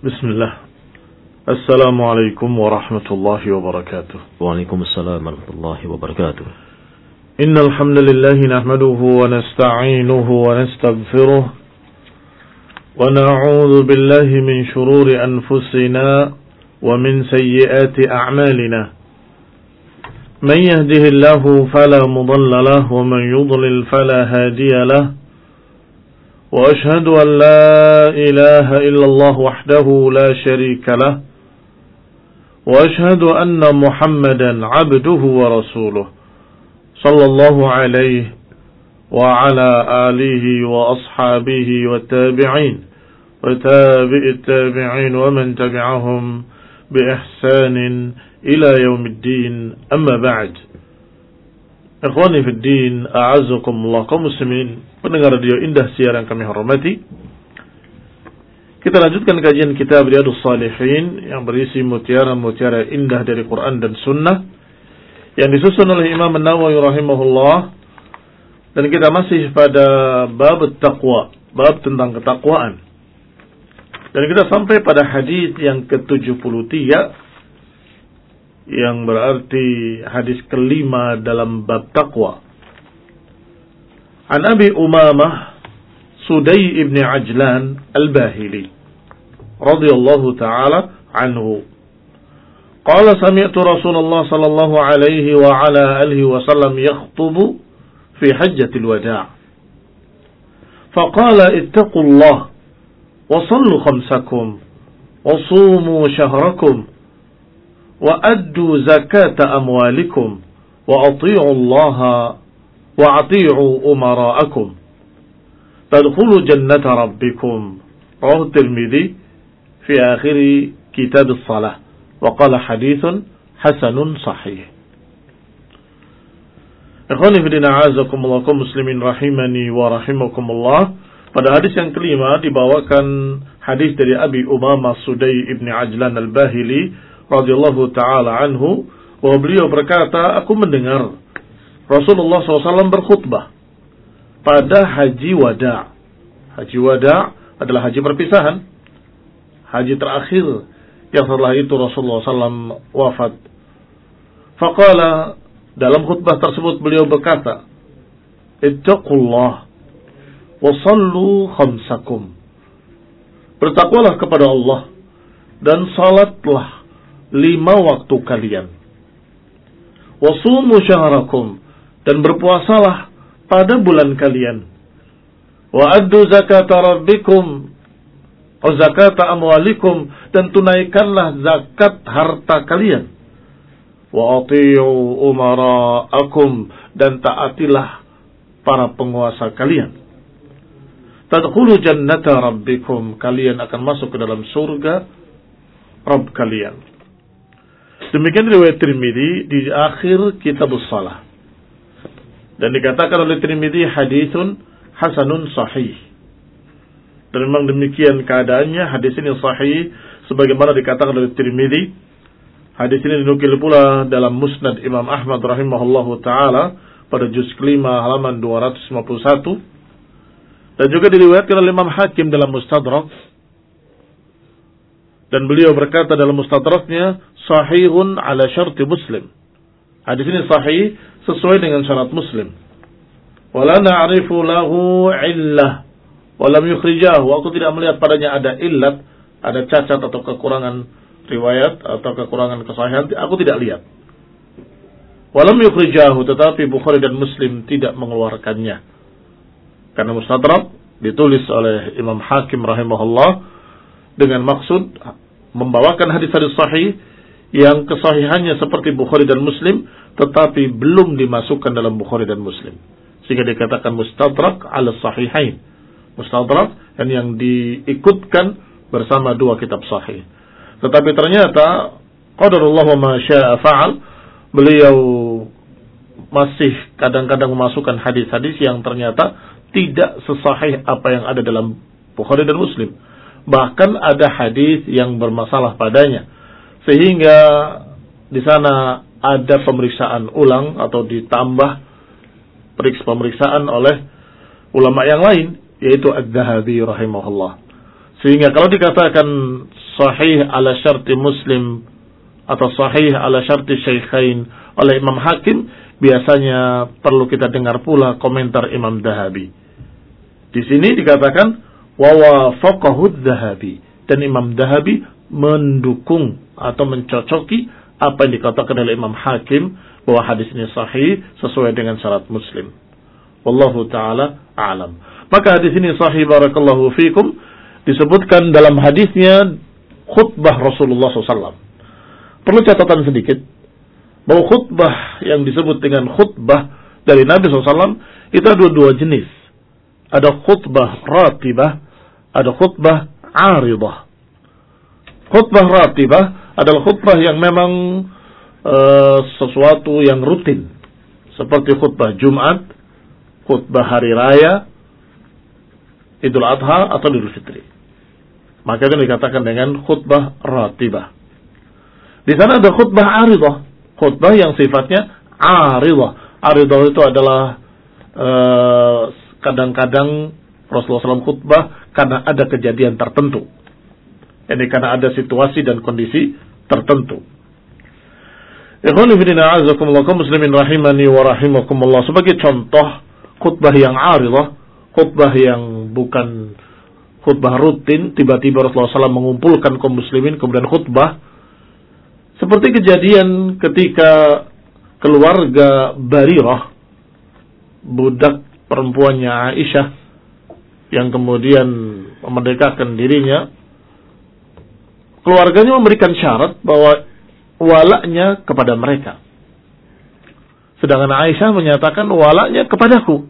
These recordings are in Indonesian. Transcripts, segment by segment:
Bismillah. Assalamualaikum warahmatullahi wabarakatuh. Waalaikumsalam warahmatullahi wabarakatuh. Innal hamdalillah nahmaduhu wa nasta'inuhu wa nastaghfiruh wa na'udzu billahi min shururi anfusina wa min sayyiati a'malina. Man yahdihillahu fala mudilla lahu wa man yudlil fala hadiya lahu. وأشهد أن لا إله إلا الله وحده لا شريك له وأشهد أن محمدا عبده ورسوله صلى الله عليه وعلى آله وأصحابه والتابعين وتابع التابعين ومن تبعهم بإحسان إلى يوم الدين أما بعد. Ikhwani fi din, a'azzakumullah, kaum muslimin, pendengar radio Indah Siar yang kami hormati. Kita lanjutkan kajian kitab Riyadhus Shalihin yang berisi mutiara-mutiara indah dari Quran dan Sunnah yang disusun oleh Imam An-Nawawi rahimahullah. Dan kita masih pada bab taqwa, bab tentang ketakwaan. Dan kita sampai pada hadis yang ke-73 yang berarti hadis kelima dalam bab taqwa. An Abi Umamah Sudai ibn Ajlan al-Bahili radhiyallahu ta'ala anhu qala sami'tu Rasulullah sallallahu alaihi wa ala alihi wa sallam yakhutubu fi hajjatil wada' faqala ittaqullah wa sallu khamsakum wa sumu shahrakum وأدوا زكاة أموالكم وأطيعوا الله وأطيعوا أمراءكم تدخلوا جنة ربكم. رواه الترمذي في آخر كتاب الصلاة وقال حديث حسن صحيح. Ikhwani fi din, a'azakumullah, kaum muslimin rahimani wa rahimakumullah. Pada hadis yang kelima dibawakan hadis dari Abi Umamah Sudai ibn Ajlan al-Bahili radhiyallahu ta'ala anhu, bahwa beliau berkata, aku mendengar Rasulullah SAW berkhutbah pada haji wada'. Haji wada' adalah haji perpisahan, haji terakhir yang setelah itu Rasulullah SAW wafat. Faqala, dalam khutbah tersebut beliau berkata, ittaqullah wa sallu khamsakum. Bertakwalah kepada Allah dan salatlah 5 waktu kalian. Wasumu syahrakum, dan berpuasalah pada bulan kalian. Wa addu zakata rabbikum, wa zakata amwalikum, dan tunaikanlah zakat harta kalian. Wa ati'u umara'akum, dan taatilah para penguasa kalian. Tadkhulu jannata rabbikum, kalian akan masuk ke dalam surga Rabb kalian. Demikian riwayat Tirmidzi di akhir kitab Shalah. Dan dikatakan oleh Tirmidzi haditsun hasanun sahih. Dan memang demikian keadaannya, hadis ini sahih sebagaimana dikatakan oleh Tirmidzi. Hadis ini dinukil pula dalam Musnad Imam Ahmad rahimahullahu taala pada juz kelima halaman 251. Dan juga diriwayatkan oleh Imam Hakim dalam Mustadrak. Dan beliau berkata dalam Mustadraknya, sahihun ala syarti Muslim. Hadis ini sahih sesuai dengan syarat Muslim. Wala na'rifu lahu illah wa lam yukhrijahu. Aku tidak melihat padanya ada illat, ada cacat atau kekurangan riwayat atau kekurangan kesahihan, aku tidak lihat. Wa lam yukhrijahu, tetapi Bukhari dan Muslim tidak mengeluarkannya. Karena Mustadrak ditulis oleh Imam Hakim rahimahullah dengan maksud membawakan hadis-hadis sahih yang kesahihannya seperti Bukhari dan Muslim, tetapi belum dimasukkan dalam Bukhari dan Muslim, sehingga dikatakan mustadrak ala sahihain. Mustadrak yang diikutkan bersama 2 kitab sahih. Tetapi ternyata qadarullah wa ma syaa fa'al, beliau masih kadang-kadang memasukkan hadis-hadis yang ternyata tidak sesahih apa yang ada dalam Bukhari dan Muslim. Bahkan ada hadis yang bermasalah padanya, sehingga di sana ada pemeriksaan ulang atau ditambah pemeriksaan oleh ulama yang lain, yaitu Adz-Dzahabi rahimahullah. Sehingga kalau dikatakan sahih ala syarti Muslim atau sahih ala syarti Syaikhain oleh Imam Hakim, biasanya perlu kita dengar pula komentar Imam Dhahabi. Di sini dikatakan wa wafaqahu Dhahabi, dan Imam Dhahabi mendukung atau mencocoki apa yang dikatakan oleh Imam Hakim bahwa hadis ini sahih sesuai dengan syarat Muslim. Wallahu taala a'lam. Maka hadis ini sahih, barakallahu fikum. Disebutkan dalam hadisnya khutbah Rasulullah SAW. Perlu catatan sedikit bahwa khutbah yang disebut dengan khutbah dari Nabi SAW itu ada dua jenis. Ada khutbah ratibah, ada khutbah aridah. Khutbah ratibah adalah khutbah yang memang sesuatu yang rutin, seperti khutbah Jumat, khutbah hari raya, Idul Adha atau Idul Fitri. Maka itu dikatakan dengan khutbah ratibah. Di sana ada khutbah aridah, khutbah yang sifatnya aridah. Aridah itu adalah kadang-kadang Rasulullah SAW khutbah karena ada kejadian tertentu. Ini karena ada situasi dan kondisi tertentu. Ikhwani fillah, a'azakumullah, kaum muslimin rahimani wa rahimakumullah. Sebagai contoh khutbah yang aridah, khutbah yang bukan khutbah rutin, tiba-tiba Rasulullah SAW mengumpulkan kaum muslimin kemudian khutbah. Seperti kejadian ketika keluarga Barirah, budak perempuannya Aisyah, yang kemudian memerdekakan dirinya. Keluarganya memberikan syarat bahwa walaknya kepada mereka. Sedangkan Aisyah menyatakan walaknya kepadaku.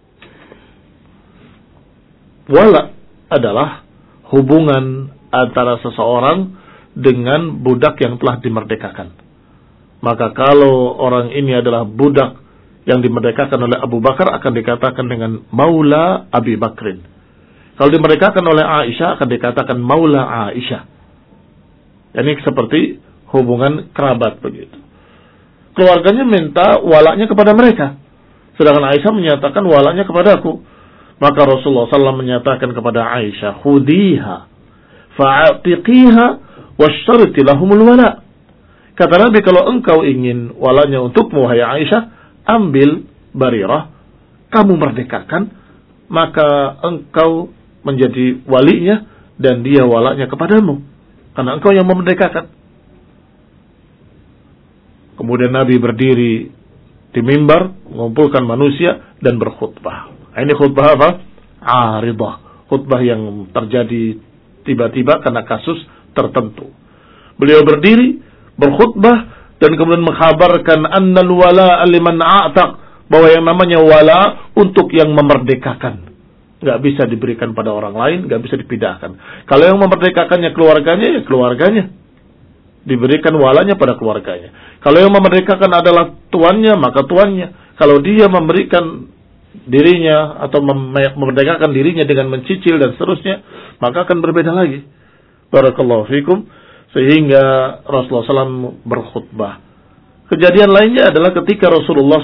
Walak adalah hubungan antara seseorang dengan budak yang telah dimerdekakan. Maka kalau orang ini adalah budak yang dimerdekakan oleh Abu Bakar, akan dikatakan dengan Maula Abi Bakrin. Kalau dimerdekakan oleh Aisyah, akan dikatakan Maula Aisyah. Ini seperti hubungan kerabat begitu. Keluarganya minta walaknya kepada mereka, sedangkan Aisyah menyatakan walaknya kepadaku. Maka Rasulullah SAW menyatakan kepada Aisyah, khudiha fa'atiqiha wasyarti lahumul wala. Kata Nabi, kalau engkau ingin walaknya untukmu, hai Aisyah, ambil Barirah, kamu merdekakan, maka engkau menjadi walinya dan dia walaknya kepadamu, karena engkau yang memerdekakan. Kemudian Nabi berdiri di mimbar, mengumpulkan manusia dan berkhutbah. Ini khutbah apa? Aridah. Khutbah yang terjadi tiba-tiba karena kasus tertentu. Beliau berdiri, berkhutbah, dan kemudian mengkhabarkan annal wala liman a'taq, bahwa yang namanya wala untuk yang memerdekakan. Gak bisa diberikan pada orang lain, gak bisa dipindahkan. Kalau yang memerdekakannya keluarganya, ya keluarganya. Diberikan walanya pada keluarganya. Kalau yang memerdekakan adalah tuannya, maka tuannya. Kalau dia memberikan dirinya atau memerdekakan dirinya dengan mencicil dan seterusnya, maka akan berbeda lagi. Barakallahu fikum. Sehingga Rasulullah SAW berkhutbah. Kejadian lainnya adalah ketika Rasulullah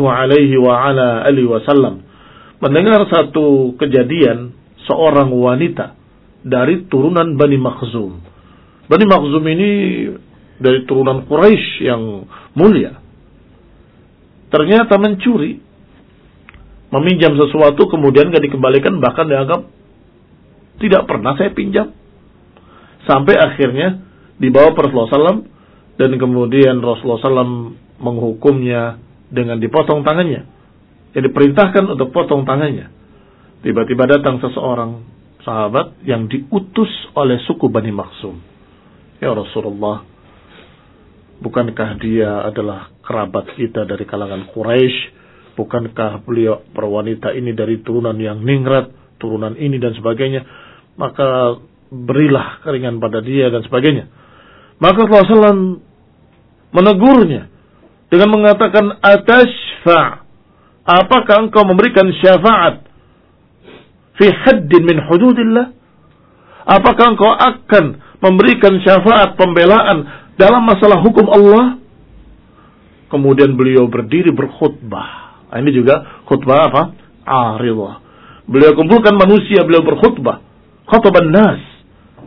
SAW mendengar satu kejadian seorang wanita dari turunan Bani Makhzum. Bani Makhzum ini dari turunan Quraisy yang mulia. Ternyata mencuri, meminjam sesuatu kemudian gak dikembalikan, bahkan dianggap tidak pernah saya pinjam. Sampai akhirnya dibawa Rasulullah SAW, dan kemudian Rasulullah SAW menghukumnya dengan dipotong tangannya. Jadi diperintahkan untuk potong tangannya. Tiba-tiba datang seseorang sahabat yang diutus oleh suku Bani Makhzum. Ya Rasulullah, bukankah dia adalah kerabat kita dari kalangan Quraisy? Bukankah beliau perwanita ini dari turunan yang ningrat, turunan ini dan sebagainya? Maka berilah keringan pada dia dan sebagainya. Maka Rasulullah SAW menegurnya dengan mengatakan, atashfa', apakah engkau memberikan syafaat fi haddin min hududillah? Apakah engkau akan memberikan syafaat pembelaan dalam masalah hukum Allah? Kemudian beliau berdiri berkhutbah. Ini juga khutbah apa? Aridah. Beliau kumpulkan manusia, beliau berkhutbah. Khataban nas.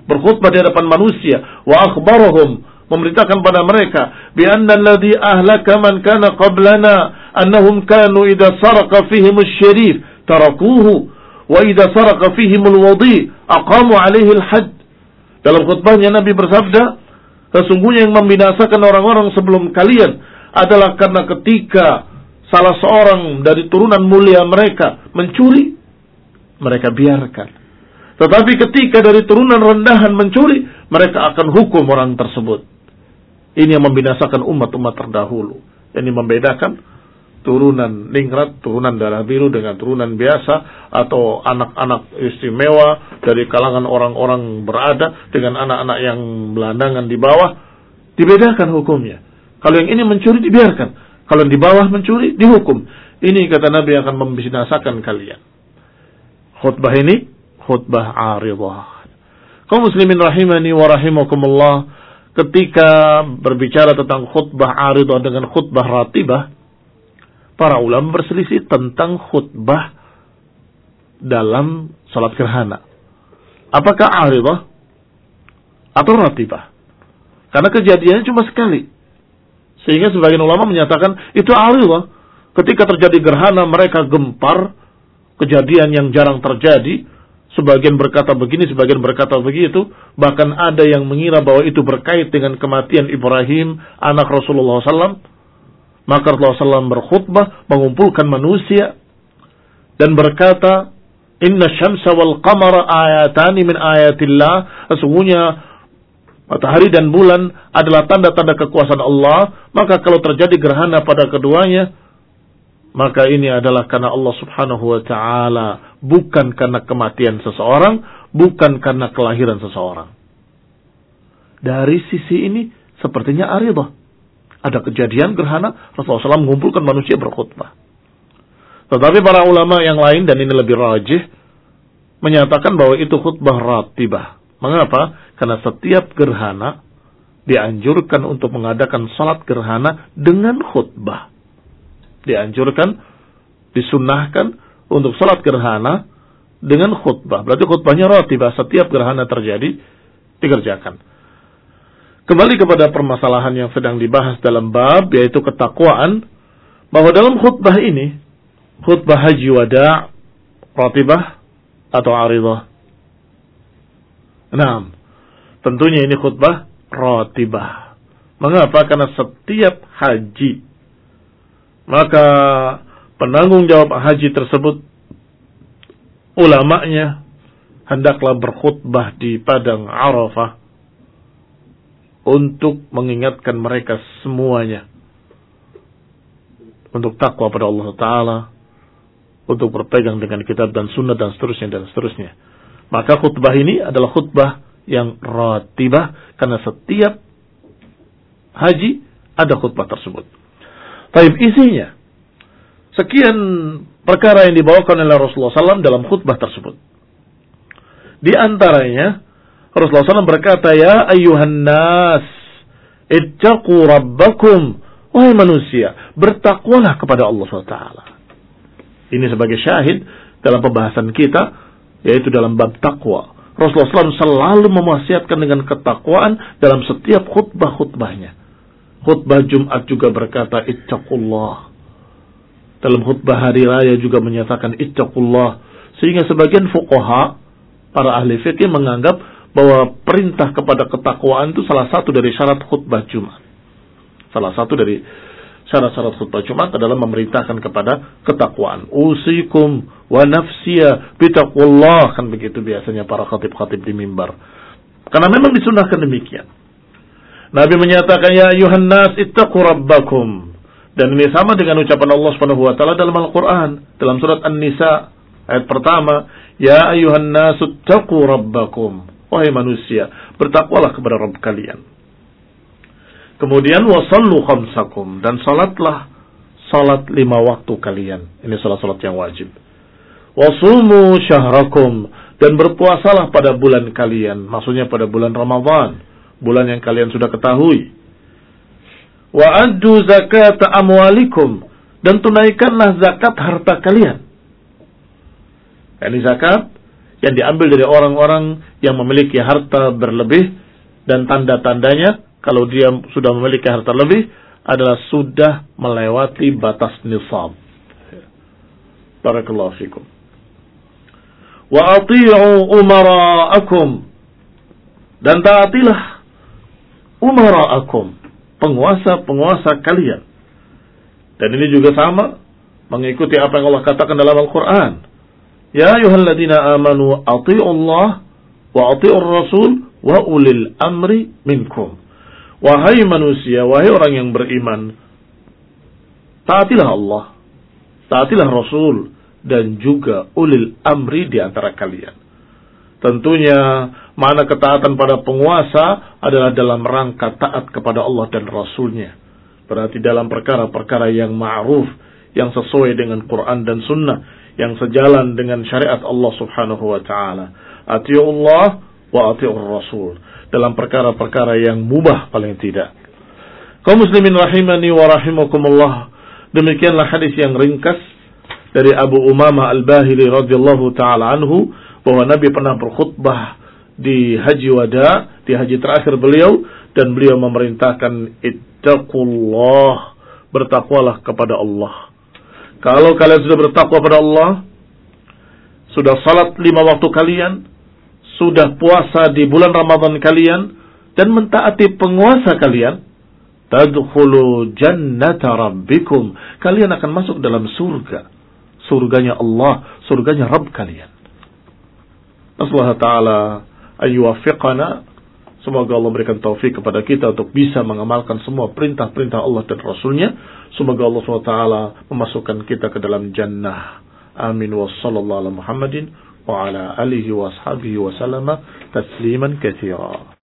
berkhutbah di hadapan manusia, wa akhbarahum, memberitakan pada mereka bi anna alladhi ahlaka man kana qablana annahum kanu idza saraqa fihim asy-syarif tarakuhu wa idza saraqa fihim al-wadi aqamu alaihi al-hadd. Dalam khutbahnya Nabi bersabda, sesungguhnya yang membinasakan orang-orang sebelum kalian adalah karena ketika salah seorang dari turunan mulia mereka mencuri, mereka biarkan. Tetapi ketika dari turunan rendahan mencuri, mereka akan hukum orang tersebut. Ini yang membinasakan umat-umat terdahulu. Ini membedakan turunan ningrat, turunan darah biru dengan turunan biasa, atau anak-anak istimewa dari kalangan orang-orang berada dengan anak-anak yang belandangan di bawah. Dibedakan hukumnya. Kalau yang ini mencuri dibiarkan, kalau yang di bawah mencuri dihukum. Ini kata Nabi akan membinasakan kalian. Khutbah ini khutbah aridah. Kaum muslimin rahimani wa rahimakumullah, ketika berbicara tentang khutbah aridah dengan khutbah ratibah, para ulama berselisih tentang khutbah dalam salat gerhana. Apakah aridah atau ratibah? Karena kejadiannya cuma sekali. Sehingga sebagian ulama menyatakan itu aridah. Ketika terjadi gerhana mereka gempar, kejadian yang jarang terjadi. Sebagian berkata begini, sebagian berkata begitu. Bahkan ada yang mengira bahwa itu berkait dengan kematian Ibrahim, anak Rasulullah SAW. Maka Rasulullah SAW berkhutbah, mengumpulkan manusia, dan berkata, Inna syamsa wal qamara ayatani min ayatillah. Sesungguhnya matahari dan bulan adalah tanda-tanda kekuasaan Allah. Maka kalau terjadi gerhana pada keduanya, maka ini adalah karena Allah subhanahu wa ta'ala, bukan karena kematian seseorang, bukan karena kelahiran seseorang. Dari sisi ini sepertinya aridah. Ada kejadian gerhana, Rasulullah SAW mengumpulkan manusia berkhutbah. Tetapi para ulama yang lain, dan ini lebih rajih, menyatakan bahwa itu khutbah ratibah. Mengapa? Karena setiap gerhana dianjurkan untuk mengadakan salat gerhana dengan khutbah. Dianjurkan, disunnahkan untuk salat gerhana dengan khutbah. Berarti khutbahnya ratibah, setiap gerhana terjadi dikerjakan. Kembali kepada permasalahan yang sedang dibahas dalam bab, yaitu ketakwaan, bahwa dalam khutbah ini, khutbah haji wada' ratibah atau aridah. Nah, tentunya ini khutbah ratibah. Mengapa? Karena setiap haji, maka penanggung jawab haji tersebut, ulamanya, hendaklah berkhutbah di padang Arafah untuk mengingatkan mereka semuanya untuk takwa pada Allah Ta'ala, untuk berpegang dengan kitab dan sunnah dan seterusnya dan seterusnya. Maka khutbah ini adalah khutbah yang ratibah, karena setiap haji ada khutbah tersebut. Taib, isinya sekian perkara yang dibawakan oleh Rasulullah SAW dalam khutbah tersebut. Di antaranya Rasulullah SAW berkata, ya ayyuhan nas, ittaqu rabbakum. Wahai manusia, bertakwalah kepada Allah SWT. Ini sebagai syahid dalam pembahasan kita, yaitu dalam bab takwa. Rasulullah SAW selalu mewasiatkan dengan ketakwaan dalam setiap khutbah-khutbahnya. Khutbah Jumat juga berkata, ittaqullah. Dalam khutbah hari raya juga menyatakan ittaqullah. Sehingga sebagian fuqaha, para ahli fikih, menganggap bahwa perintah kepada ketakwaan itu salah satu dari syarat khutbah Jumat. Salah satu dari syarat-syarat khutbah Jumat adalah memerintahkan kepada ketakwaan. Usikum wa nafsiya bitaqwallah, kan begitu biasanya para khatib-khatib di mimbar. Karena memang disunahkan demikian. Nabi menyatakan, ya ayuhan nas ittaqu rabbakum. Dan ini sama dengan ucapan Allah Subhanahu wa taala dalam Al-Qur'an, dalam surat An-Nisa ayat pertama, ya ayuhan nas ittaqu rabbakum. Wahai manusia, bertakwalah kepada Rabb kalian. Kemudian wasallu khamsakum, dan salatlah salat 5 waktu kalian. Ini salat-salat yang wajib. Wasumu syahrakum, dan berpuasalah pada bulan kalian, maksudnya pada bulan Ramadan, bulan yang kalian sudah ketahui. Wa addu zakata amwalikum, dan tunaikanlah zakat harta kalian. Ini zakat yang diambil dari orang-orang yang memiliki harta berlebih, dan tanda-tandanya kalau dia sudah memiliki harta lebih adalah sudah melewati batas nisab. Barakallahu fikum. Wa ati'u umara'akum, dan taatilah umara'akum, penguasa-penguasa kalian. Dan ini juga sama mengikuti apa yang Allah katakan dalam Al-Quran. Ya ayyuhalladzina amanu ati'u Allah wa ati'ur rasul wa ulil amri minkum. Wahai manusia, wahai orang yang beriman, taatilah Allah, taatilah Rasul, dan juga ulil amri di antara kalian. Tentunya makna ketaatan pada penguasa adalah dalam rangka taat kepada Allah dan Rasulnya. Berarti dalam perkara-perkara yang ma'ruf, yang sesuai dengan Quran dan Sunnah, yang sejalan dengan syariat Allah subhanahu wa ta'ala. Ati'ullah wa ati'ur Rasul. Dalam perkara-perkara yang mubah paling tidak. Kaum muslimin rahimani wa rahimakumullah. Demikianlah hadis yang ringkas dari Abu Umamah Al-Bahili radhiyallahu ta'ala anhu, bahwa Nabi pernah berkhutbah di haji wada, di haji terakhir beliau, dan beliau memerintahkan ittaqullah, bertakwalah kepada Allah. Kalau kalian sudah bertakwa kepada Allah, sudah salat 5 waktu kalian, sudah puasa di bulan Ramadan kalian, dan mentaati penguasa kalian, tadkhulu jannata rabbikum, kalian akan masuk dalam surga, surganya Allah, surganya Rabb kalian. Nasallahu ta'ala ayyuwafiqana, semoga Allah berikan taufik kepada kita untuk bisa mengamalkan semua perintah-perintah Allah dan Rasulnya. Semoga Allah SWT memasukkan kita ke dalam jannah. Amin wa sallallahu ala Muhammadin wa ala alihi wa ashabihi wa sallama tasliman katsira.